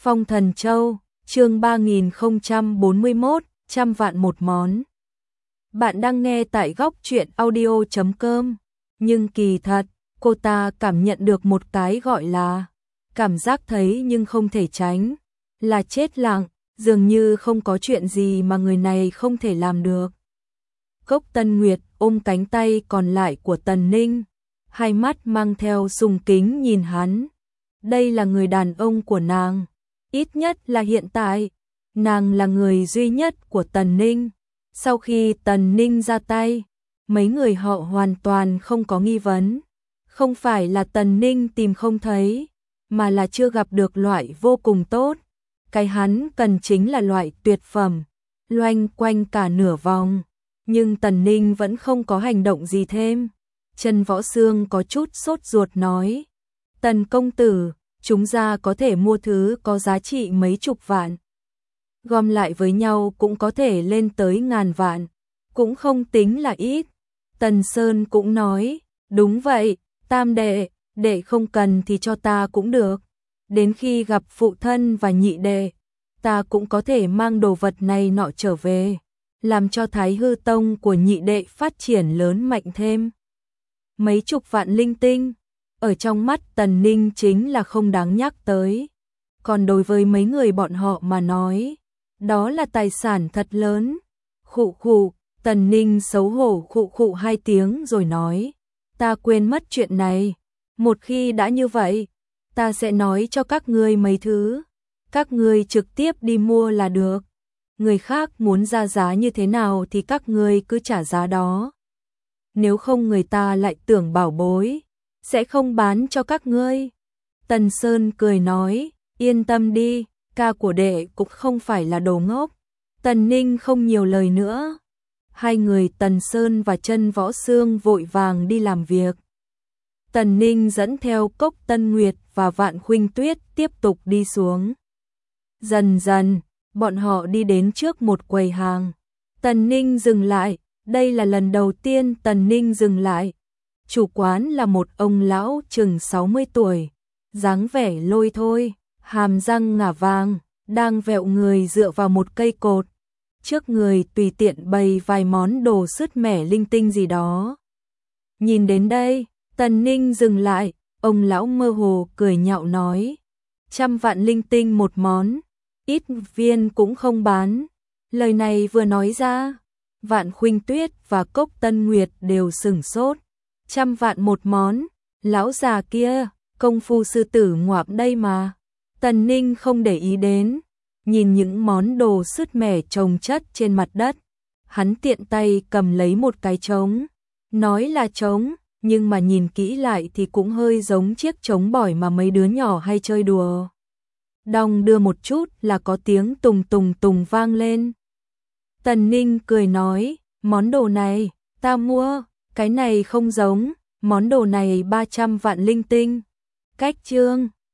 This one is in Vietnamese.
Phong Thần Châu, chương 3041, trăm vạn một món. Bạn đang nghe tại góc truyện audio.com, nhưng kỳ thật, cô ta cảm nhận được một cái gọi là cảm giác thấy nhưng không thể tránh, là chết lặng, dường như không có chuyện gì mà người này không thể làm được. Cốc Tân Nguyệt ôm cánh tay còn lại của Tần Ninh, hai mắt mang theo sùng kính nhìn hắn. Đây là người đàn ông của nàng, ít nhất là hiện tại, nàng là người duy nhất của Tần Ninh. Sau khi Tần Ninh ra tay, mấy người họ hoàn toàn không có nghi vấn. Không phải là Tần Ninh tìm không thấy, mà là chưa gặp được loại vô cùng tốt. Cái hắn cần chính là loại tuyệt phẩm, loanh quanh cả nửa vòng. Nhưng Tần Ninh vẫn không có hành động gì thêm. Trần Võ Sương có chút sốt ruột nói: Tần công tử, chúng ta có thể mua thứ có giá trị mấy chục vạn. Gom lại với nhau cũng có thể lên tới ngàn vạn, cũng không tính là ít. Tần Sơn cũng nói: đúng vậy, tam đệ, đệ không cần thì cho ta cũng được. Đến khi gặp phụ thân và nhị đệ, ta cũng có thể mang đồ vật này nọ trở về, làm cho Thái Hư Tông của nhị đệ phát triển lớn mạnh thêm. Mấy chục vạn linh tinh, ở trong mắt Tần Ninh chính là không đáng nhắc tới. Còn đối với mấy người bọn họ mà nói, đó là tài sản thật lớn. Khụ khụ, Tần Ninh xấu hổ khụ khụ hai tiếng rồi nói: ta quên mất chuyện này. Một khi đã như vậy, ta sẽ nói cho các ngươi mấy thứ. Các ngươi trực tiếp đi mua là được. Người khác muốn ra giá như thế nào thì các ngươi cứ trả giá đó. Nếu không người ta lại tưởng bảo bối, sẽ không bán cho các ngươi. Tần Sơn cười nói: yên tâm đi, ca của đệ cũng không phải là đồ ngốc. Tần Ninh không nhiều lời nữa. Hai người Tần Sơn và Trân Võ Sương vội vàng đi làm việc. Tần Ninh dẫn theo Cốc Tân Nguyệt và Vạn Khuynh Tuyết tiếp tục đi xuống. Dần dần, bọn họ đi đến trước một quầy hàng. Tần Ninh dừng lại, đây là lần đầu tiên Tần Ninh dừng lại. Chủ quán là một ông lão chừng 60 tuổi, dáng vẻ lôi thôi, hàm răng ngả vàng, đang vẹo người dựa vào một cây cột. Trước người tùy tiện bày vài món đồ sứt mẻ linh tinh gì đó. Nhìn đến đây, Tần Ninh dừng lại, ông lão mơ hồ cười nhạo nói: 100 vạn linh tinh một món, ít viên cũng không bán. Lời này vừa nói ra, Vạn Khuynh Tuyết và Cốc Tân Nguyệt đều sửng sốt. 100 vạn một món, lão già kia, công phu sư tử ngoạm đây mà. Tần Ninh không để ý đến, nhìn những món đồ sứt mẻ chồng chất trên mặt đất. Hắn tiện tay cầm lấy một cái trống, nói là trống, nhưng mà nhìn kỹ lại thì cũng hơi giống chiếc trống bỏi mà mấy đứa nhỏ hay chơi đùa. Đong đưa một chút là có tiếng tùng tùng tùng vang lên. Tần Ninh cười nói: món đồ này, ta mua, cái này không giống, món đồ này 300 vạn linh tinh. Cách trương,